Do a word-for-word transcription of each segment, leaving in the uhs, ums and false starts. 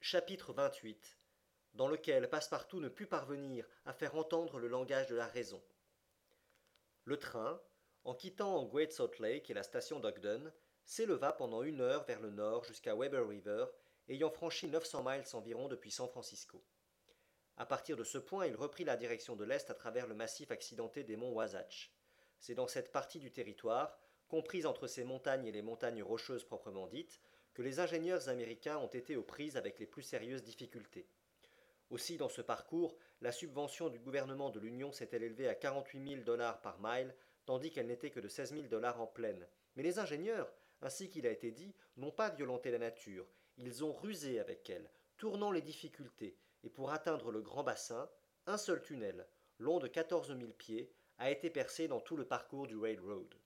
Chapitre vingt-huit, dans lequel Passepartout ne put parvenir à faire entendre le langage de la raison. Le train, en quittant Great Salt Lake et la station d'Ogden, s'éleva pendant une heure vers le nord jusqu'à Weber River, ayant franchi neuf cents miles environ depuis San Francisco. À partir de ce point, il reprit la direction de l'est à travers le massif accidenté des monts Wasatch. C'est dans cette partie du territoire, comprise entre ces montagnes et les montagnes rocheuses proprement dites, que les ingénieurs américains ont été aux prises avec les plus sérieuses difficultés. Aussi, dans ce parcours, la subvention du gouvernement de l'Union s'était élevée à quarante-huit mille dollars par mile, tandis qu'elle n'était que de seize mille dollars en plaine. Mais les ingénieurs, ainsi qu'il a été dit, n'ont pas violenté la nature, ils ont rusé avec elle, tournant les difficultés, et pour atteindre le grand bassin, un seul tunnel, long de quatorze mille pieds, a été percé dans tout le parcours du railroad.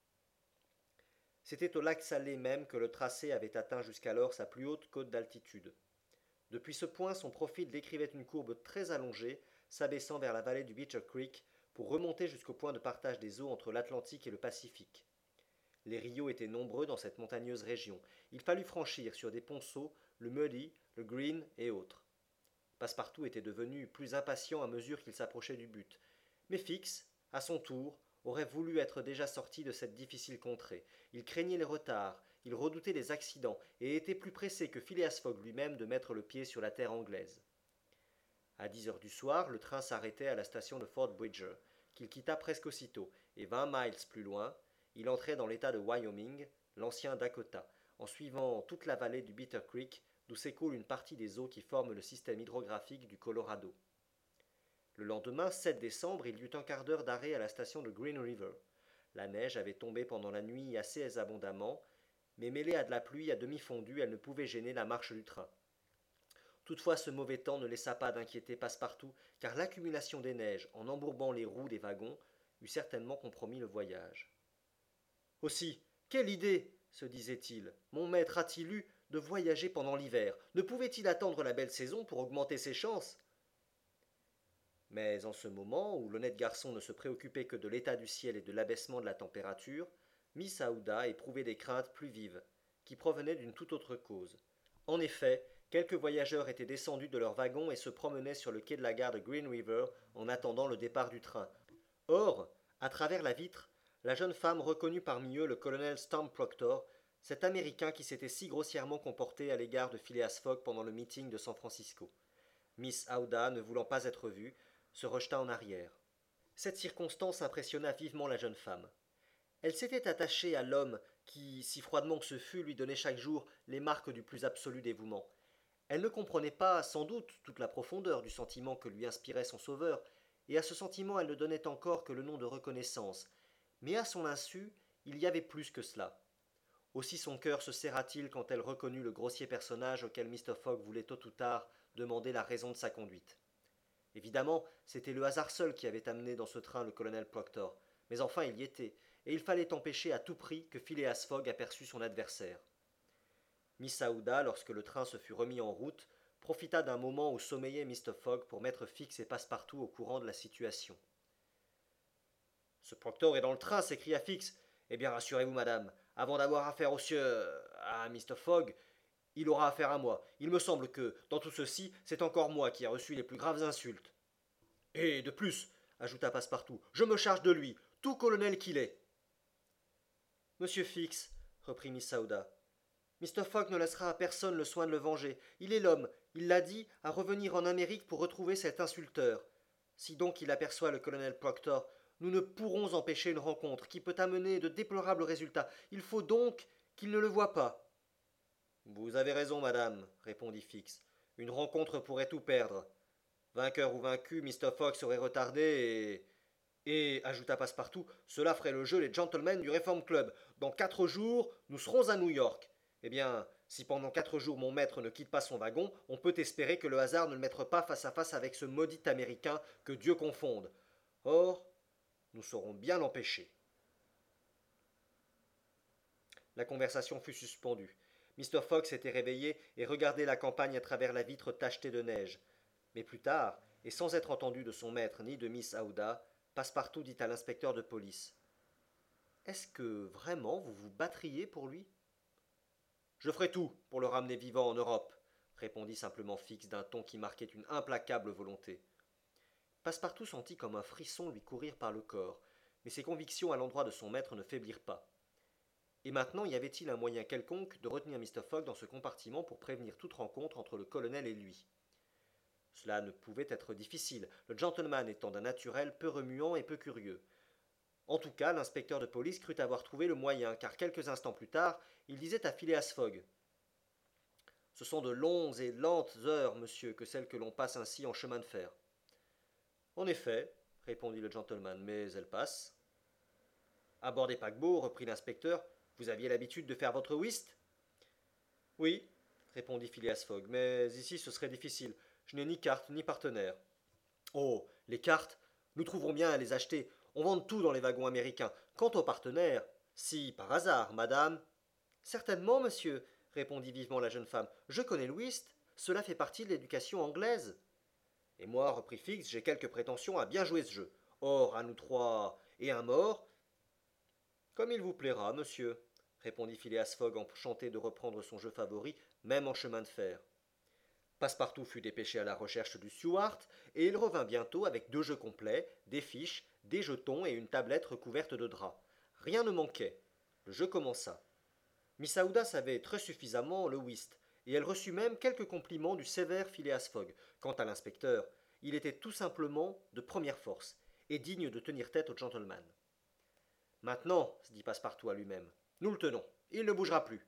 C'était au lac Salé même que le tracé avait atteint jusqu'alors sa plus haute côte d'altitude. Depuis ce point, son profil décrivait une courbe très allongée, s'abaissant vers la vallée du Beecher Creek pour remonter jusqu'au point de partage des eaux entre l'Atlantique et le Pacifique. Les rios étaient nombreux dans cette montagneuse région. Il fallut franchir sur des ponceaux le Muddy, le Green et autres. Passepartout était devenu plus impatient à mesure qu'il s'approchait du but. Mais Fix, à son tour, aurait voulu être déjà sorti de cette difficile contrée. Il craignait les retards, il redoutait les accidents, et était plus pressé que Phileas Fogg lui-même de mettre le pied sur la terre anglaise. À dix heures du soir, le train s'arrêtait à la station de Fort Bridger, qu'il quitta presque aussitôt, et vingt miles plus loin, il entrait dans l'état de Wyoming, l'ancien Dakota, en suivant toute la vallée du Bitter Creek, d'où s'écoule une partie des eaux qui forment le système hydrographique du Colorado. Le lendemain, sept décembre, il y eut un quart d'heure d'arrêt à la station de Green River. La neige avait tombé pendant la nuit assez abondamment, mais mêlée à de la pluie à demi fondue, elle ne pouvait gêner la marche du train. Toutefois, ce mauvais temps ne laissa pas d'inquiéter Passepartout, car l'accumulation des neiges, en embourbant les roues des wagons, eût certainement compromis le voyage. Aussi, quelle idée, se disait-il, mon maître a-t-il eu de voyager pendant l'hiver? Ne pouvait-il attendre la belle saison pour augmenter ses chances? Mais en ce moment, où l'honnête garçon ne se préoccupait que de l'état du ciel et de l'abaissement de la température, Miss Aouda éprouvait des craintes plus vives, qui provenaient d'une toute autre cause. En effet, quelques voyageurs étaient descendus de leurs wagons et se promenaient sur le quai de la gare de Green River en attendant le départ du train. Or, à travers la vitre, la jeune femme reconnut parmi eux le colonel Stamp Proctor, cet Américain qui s'était si grossièrement comporté à l'égard de Phileas Fogg pendant le meeting de San Francisco. Miss Aouda, ne voulant pas être vue, se rejeta en arrière. Cette circonstance impressionna vivement la jeune femme. Elle s'était attachée à l'homme qui, si froidement que ce fût, lui donnait chaque jour les marques du plus absolu dévouement. Elle ne comprenait pas, sans doute, toute la profondeur du sentiment que lui inspirait son sauveur, et à ce sentiment elle ne donnait encore que le nom de reconnaissance. Mais à son insu, il y avait plus que cela. Aussi son cœur se serra-t-il quand elle reconnut le grossier personnage auquel Mister Fogg voulait tôt ou tard demander la raison de sa conduite. Évidemment, c'était le hasard seul qui avait amené dans ce train le colonel Proctor, mais enfin il y était, et il fallait empêcher à tout prix que Phileas Fogg aperçût son adversaire. Miss Aouda, lorsque le train se fut remis en route, profita d'un moment où sommeillait Mister Fogg pour mettre Fix et Passepartout au courant de la situation. Ce Proctor est dans le train, s'écria Fix. Eh bien, rassurez-vous, madame, avant d'avoir affaire au sieur à Mister Fogg, il aura affaire à moi. Il me semble que, dans tout ceci, c'est encore moi qui ai reçu les plus graves insultes. Et de plus, ajouta Passepartout, je me charge de lui, tout colonel qu'il est. Monsieur Fix, reprit Miss Aouda, Mister Fogg ne laissera à personne le soin de le venger. Il est l'homme, il l'a dit, à revenir en Amérique pour retrouver cet insulteur. Si donc il aperçoit le colonel Proctor, nous ne pourrons empêcher une rencontre qui peut amener de déplorables résultats. Il faut donc qu'il ne le voie pas. Vous avez raison, madame, répondit Fix. Une rencontre pourrait tout perdre. Vainqueur ou vaincu, Mister Fogg serait retardé et. Et, ajouta Passepartout, cela ferait le jeu les gentlemen du Reform Club. Dans quatre jours, nous serons à New York. Eh bien, si pendant quatre jours mon maître ne quitte pas son wagon, on peut espérer que le hasard ne le mette pas face à face avec ce maudit Américain, que Dieu confonde. Or, nous saurons bien l'empêcher. La conversation fut suspendue. Mister Fogg s'était réveillé et regardait la campagne à travers la vitre tachetée de neige. Mais plus tard, et sans être entendu de son maître ni de Miss Aouda, Passepartout dit à l'inspecteur de police. Est-ce que vraiment vous vous battriez pour lui? Je ferai tout pour le ramener vivant en Europe, répondit simplement Fix d'un ton qui marquait une implacable volonté. Passepartout sentit comme un frisson lui courir par le corps, mais ses convictions à l'endroit de son maître ne faiblirent pas. Et maintenant y avait-il un moyen quelconque de retenir Mr Fogg dans ce compartiment pour prévenir toute rencontre entre le colonel et lui? Cela ne pouvait être difficile, le gentleman étant d'un naturel peu remuant et peu curieux. En tout cas, l'inspecteur de police crut avoir trouvé le moyen, car quelques instants plus tard, il disait à Phileas Fogg « Ce sont de longues et lentes heures, monsieur, que celles que l'on passe ainsi en chemin de fer. » En effet, répondit le gentleman, mais elles passent. À bord des paquebots, reprit l'inspecteur, vous aviez l'habitude de faire votre whist? Oui, répondit Phileas Fogg, mais ici ce serait difficile. Je n'ai ni carte ni partenaire. Oh, les cartes, nous trouverons bien à les acheter. On vend tout dans les wagons américains. Quant aux partenaires, si, par hasard, madame. Certainement, monsieur, répondit vivement la jeune femme. Je connais le whist. Cela fait partie de l'éducation anglaise. Et moi, reprit Fix, j'ai quelques prétentions à bien jouer ce jeu. Or, à nous trois et un mort. Comme il vous plaira, monsieur, répondit Phileas Fogg enchanté de reprendre son jeu favori, même en chemin de fer. Passepartout fut dépêché à la recherche du steward, et il revint bientôt avec deux jeux complets, des fiches, des jetons et une tablette recouverte de drap. Rien ne manquait. Le jeu commença. Miss Aouda savait très suffisamment le whist, et elle reçut même quelques compliments du sévère Phileas Fogg. Quant à l'inspecteur, il était tout simplement de première force, et digne de tenir tête au gentleman. Maintenant, se dit Passepartout à lui-même, nous le tenons, il ne bougera plus.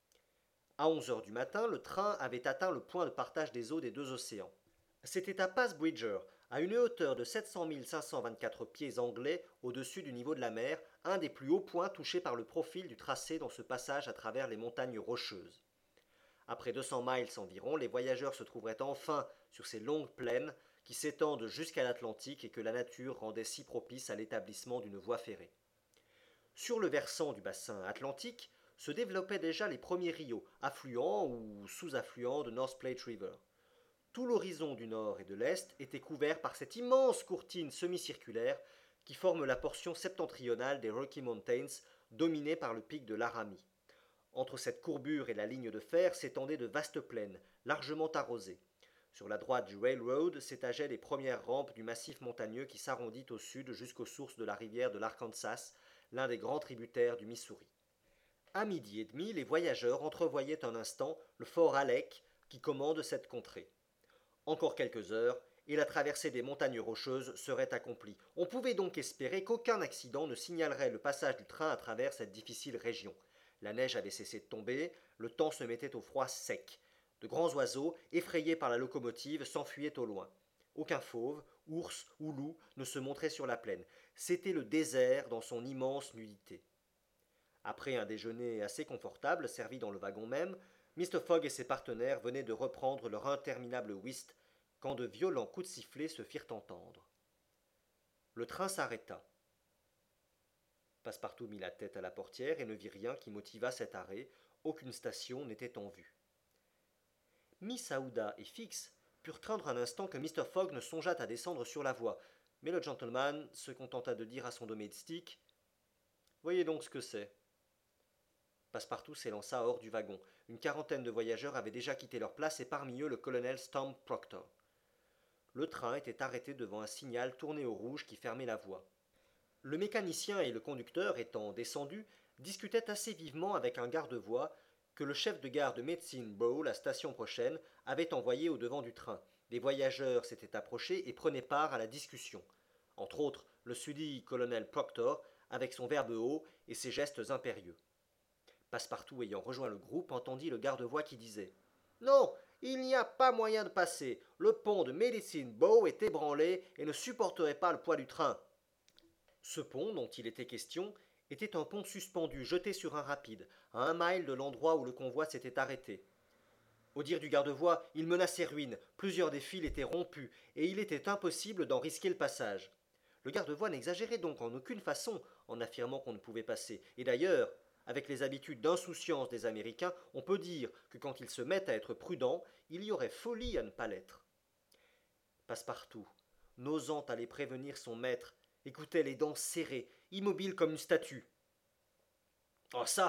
À onze heures du matin, le train avait atteint le point de partage des eaux des deux océans. C'était à Pass Bridger, à une hauteur de sept cents mille cinq cent vingt-quatre pieds anglais au-dessus du niveau de la mer, un des plus hauts points touchés par le profil du tracé dans ce passage à travers les montagnes rocheuses. Après deux cents miles environ, les voyageurs se trouveraient enfin sur ces longues plaines qui s'étendent jusqu'à l'Atlantique et que la nature rendait si propice à l'établissement d'une voie ferrée. Sur le versant du bassin atlantique se développaient déjà les premiers rios, affluents ou sous-affluents de North Platte River. Tout l'horizon du nord et de l'est était couvert par cette immense courtine semi-circulaire qui forme la portion septentrionale des Rocky Mountains, dominée par le pic de Laramie. Entre cette courbure et la ligne de fer s'étendaient de vastes plaines, largement arrosées. Sur la droite du railroad s'étageaient les premières rampes du massif montagneux qui s'arrondit au sud jusqu'aux sources de la rivière de l'Arkansas, l'un des grands tributaires du Missouri. À midi et demi, les voyageurs entrevoyaient un instant le fort Halleck qui commande cette contrée. Encore quelques heures, et la traversée des montagnes rocheuses serait accomplie. On pouvait donc espérer qu'aucun accident ne signalerait le passage du train à travers cette difficile région. La neige avait cessé de tomber, le temps se mettait au froid sec. De grands oiseaux, effrayés par la locomotive, s'enfuyaient au loin. Aucun fauve, ours ou loup ne se montrait sur la plaine. C'était le désert dans son immense nudité. Après un déjeuner assez confortable, servi dans le wagon même, Mr Fogg et ses partenaires venaient de reprendre leur interminable whist quand de violents coups de sifflet se firent entendre. Le train s'arrêta. Passepartout mit la tête à la portière et ne vit rien qui motivât cet arrêt. Aucune station n'était en vue. Miss Aouda et Fix purent craindre un instant que Mr Fogg ne songeât à descendre sur la voie, mais le gentleman se contenta de dire à son domestique « Voyez donc ce que c'est. » Passepartout s'élança hors du wagon. Une quarantaine de voyageurs avaient déjà quitté leur place et parmi eux le colonel Stamp Proctor. Le train était arrêté devant un signal tourné au rouge qui fermait la voie. Le mécanicien et le conducteur, étant descendus, discutaient assez vivement avec un garde-voie que le chef de gare de Medicine Bow, la station prochaine, avait envoyé au devant du train. Les voyageurs s'étaient approchés et prenaient part à la discussion. Entre autres, le susdit colonel Proctor, avec son verbe haut et ses gestes impérieux. Passepartout ayant rejoint le groupe entendit le garde-voie qui disait « Non, il n'y a pas moyen de passer. Le pont de Medicine Bow est ébranlé et ne supporterait pas le poids du train. » Ce pont, dont il était question, était un pont suspendu, jeté sur un rapide, à un mille de l'endroit où le convoi s'était arrêté. Au dire du garde-voie, il menaçait ruine, plusieurs des fils étaient rompus, et il était impossible d'en risquer le passage. Le garde-voie n'exagérait donc en aucune façon en affirmant qu'on ne pouvait passer, et d'ailleurs, avec les habitudes d'insouciance des Américains, on peut dire que quand ils se mettent à être prudents, il y aurait folie à ne pas l'être. Passepartout, n'osant aller prévenir son maître, écoutait les dents serrées, immobile comme une statue. « Oh ça,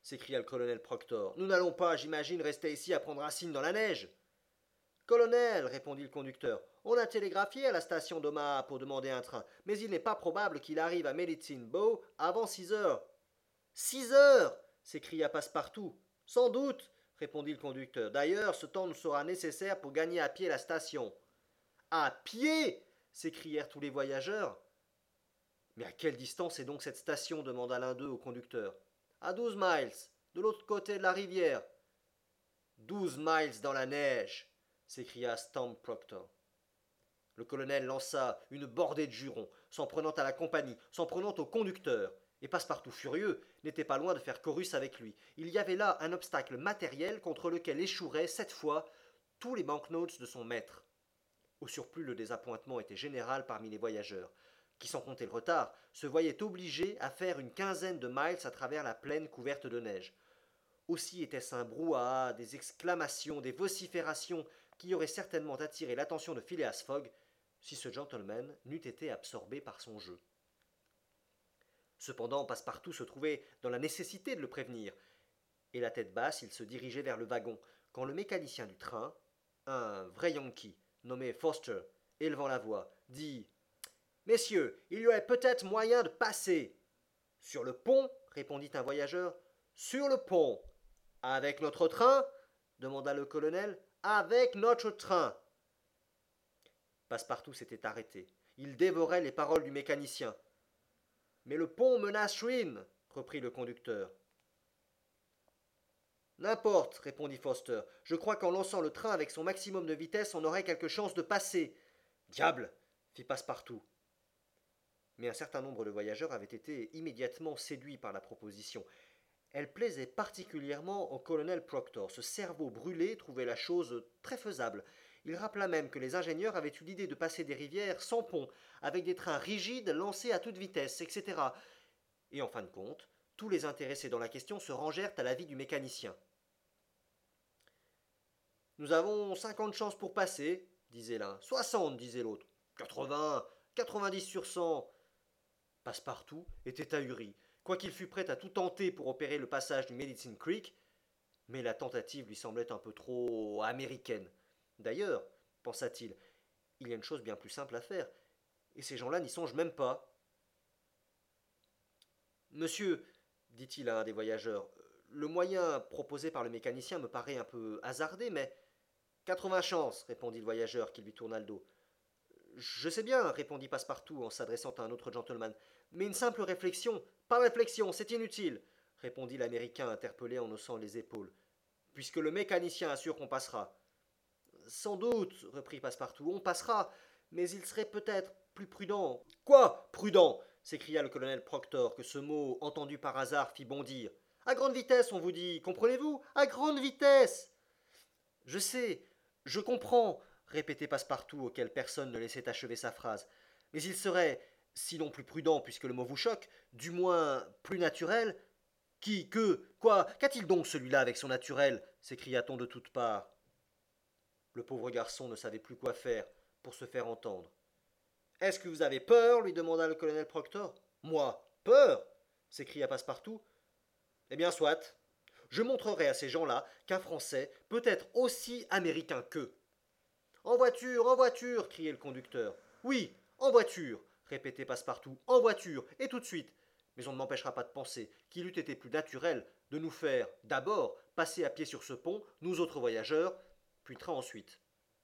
s'écria le colonel Proctor. Nous n'allons pas, j'imagine, rester ici à prendre racine dans la neige. Colonel, répondit le conducteur, on a télégraphié à la station d'Omaha pour demander un train, mais il n'est pas probable qu'il arrive à Medicine Bow avant six heures. Six heures s'écria Passepartout. Sans doute, répondit le conducteur. D'ailleurs, ce temps nous sera nécessaire pour gagner à pied la station. À pied s'écrièrent tous les voyageurs. Mais à quelle distance est donc cette station demanda l'un d'eux au conducteur. À douze miles, de l'autre côté de la rivière. Douze miles dans la neige s'écria Stamp Proctor. Le colonel lança une bordée de jurons, s'en prenant à la compagnie, s'en prenant au conducteur. Et Passepartout furieux n'était pas loin de faire chorus avec lui. Il y avait là un obstacle matériel contre lequel échoueraient, cette fois, tous les banknotes de son maître. Au surplus, le désappointement était général parmi les voyageurs, qui, sans compter le retard, se voyaient obligés à faire une quinzaine de miles à travers la plaine couverte de neige. Aussi était-ce un brouhaha, des exclamations, des vociférations qui auraient certainement attiré l'attention de Phileas Fogg si ce gentleman n'eût été absorbé par son jeu. Cependant, Passepartout se trouvait dans la nécessité de le prévenir, et la tête basse, il se dirigeait vers le wagon, quand le mécanicien du train, un vrai Yankee, nommé Foster, élevant la voix, dit « Messieurs, il y aurait peut-être moyen de passer. »« Sur le pont » répondit un voyageur. « Sur le pont. »« Avec notre train » demanda le colonel. « Avec notre train. » Passepartout s'était arrêté. Il dévorait les paroles du mécanicien. « Mais le pont menace ruine, » reprit le conducteur. « N'importe, » répondit Foster. « Je crois qu'en lançant le train avec son maximum de vitesse, on aurait quelque chance de passer. »« Diable !» fit Passepartout. Mais un certain nombre de voyageurs avaient été immédiatement séduits par la proposition. Elle plaisait particulièrement au colonel Proctor. Ce cerveau brûlé trouvait la chose très faisable. Il rappela même que les ingénieurs avaient eu l'idée de passer des rivières sans pont, avec des trains rigides lancés à toute vitesse, et cetera. Et en fin de compte, tous les intéressés dans la question se rangèrent à l'avis du mécanicien. « Nous avons cinquante chances pour passer, disait l'un. Soixante, disait l'autre. Quatre-vingts, quatre-vingt-dix sur cent. Passepartout était ahuri, quoiqu'il fût prêt à tout tenter pour opérer le passage du Medicine Creek, mais la tentative lui semblait un peu trop américaine. D'ailleurs, pensa-t-il, il y a une chose bien plus simple à faire, et ces gens-là n'y songent même pas. Monsieur, dit-il à un des voyageurs, le moyen proposé par le mécanicien me paraît un peu hasardé, mais... Quatre-vingts chances, répondit le voyageur qui lui tourna le dos. Je sais bien, répondit Passepartout en s'adressant à un autre gentleman, mais une simple réflexion. Pas réflexion, c'est inutile, répondit l'Américain interpellé en haussant les épaules, puisque le mécanicien assure qu'on passera. Sans doute, reprit Passepartout, on passera, mais il serait peut-être plus prudent. Quoi, prudent s'écria le colonel Proctor, que ce mot, entendu par hasard, fit bondir. À grande vitesse, on vous dit, comprenez-vous? À grande vitesse. Je sais, je comprends, répétait Passepartout, auquel personne ne laissait achever sa phrase. Mais il serait, sinon plus prudent, puisque le mot vous choque, du moins plus naturel. Qui, que, quoi, qu'a-t-il donc celui-là avec son naturel s'écria-t-on de toutes parts. Le pauvre garçon ne savait plus quoi faire pour se faire entendre. Est-ce que vous avez peur lui demanda le colonel Proctor. Moi, peur s'écria Passepartout. Eh bien, soit. Je montrerai à ces gens-là qu'un Français peut être aussi américain qu'eux. En voiture, en voiture criait le conducteur. Oui, en voiture répétait Passepartout. En voiture, et tout de suite. Mais on ne m'empêchera pas de penser qu'il eût été plus naturel de nous faire, d'abord, passer à pied sur ce pont, nous autres voyageurs, puis train ensuite.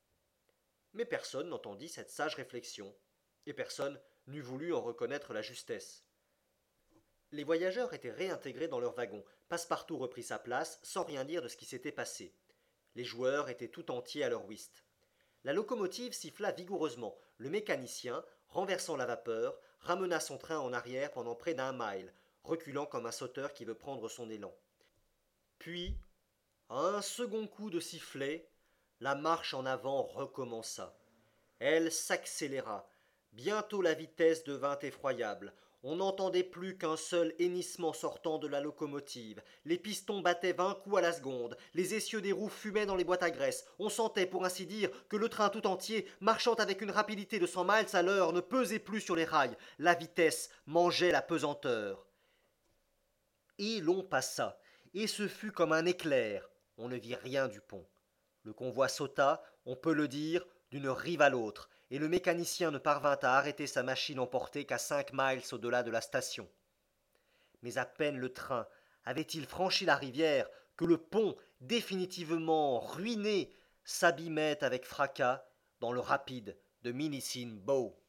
Mais personne n'entendit cette sage réflexion, et personne n'eût voulu en reconnaître la justesse. Les voyageurs étaient réintégrés dans leur wagon. Passepartout reprit sa place, sans rien dire de ce qui s'était passé. Les joueurs étaient tout entiers à leur whist. La locomotive siffla vigoureusement. Le mécanicien, renversant la vapeur, ramena son train en arrière pendant près d'un mile, reculant comme un sauteur qui veut prendre son élan. Puis, à un second coup de sifflet, la marche en avant recommença. Elle s'accéléra. Bientôt la vitesse devint effroyable. On n'entendait plus qu'un seul hennissement sortant de la locomotive. Les pistons battaient vingt coups à la seconde. Les essieux des roues fumaient dans les boîtes à graisse. On sentait, pour ainsi dire, que le train tout entier, marchant avec une rapidité de cent miles à l'heure, ne pesait plus sur les rails. La vitesse mangeait la pesanteur. Et l'on passa. et ce fut comme un éclair. On ne vit rien du pont. Le convoi sauta, on peut le dire, d'une rive à l'autre, et le mécanicien ne parvint à arrêter sa machine emportée qu'à cinq miles au-delà de la station. Mais à peine le train avait-il franchi la rivière que le pont, définitivement ruiné, s'abîmait avec fracas dans le rapide de Minissin Bow.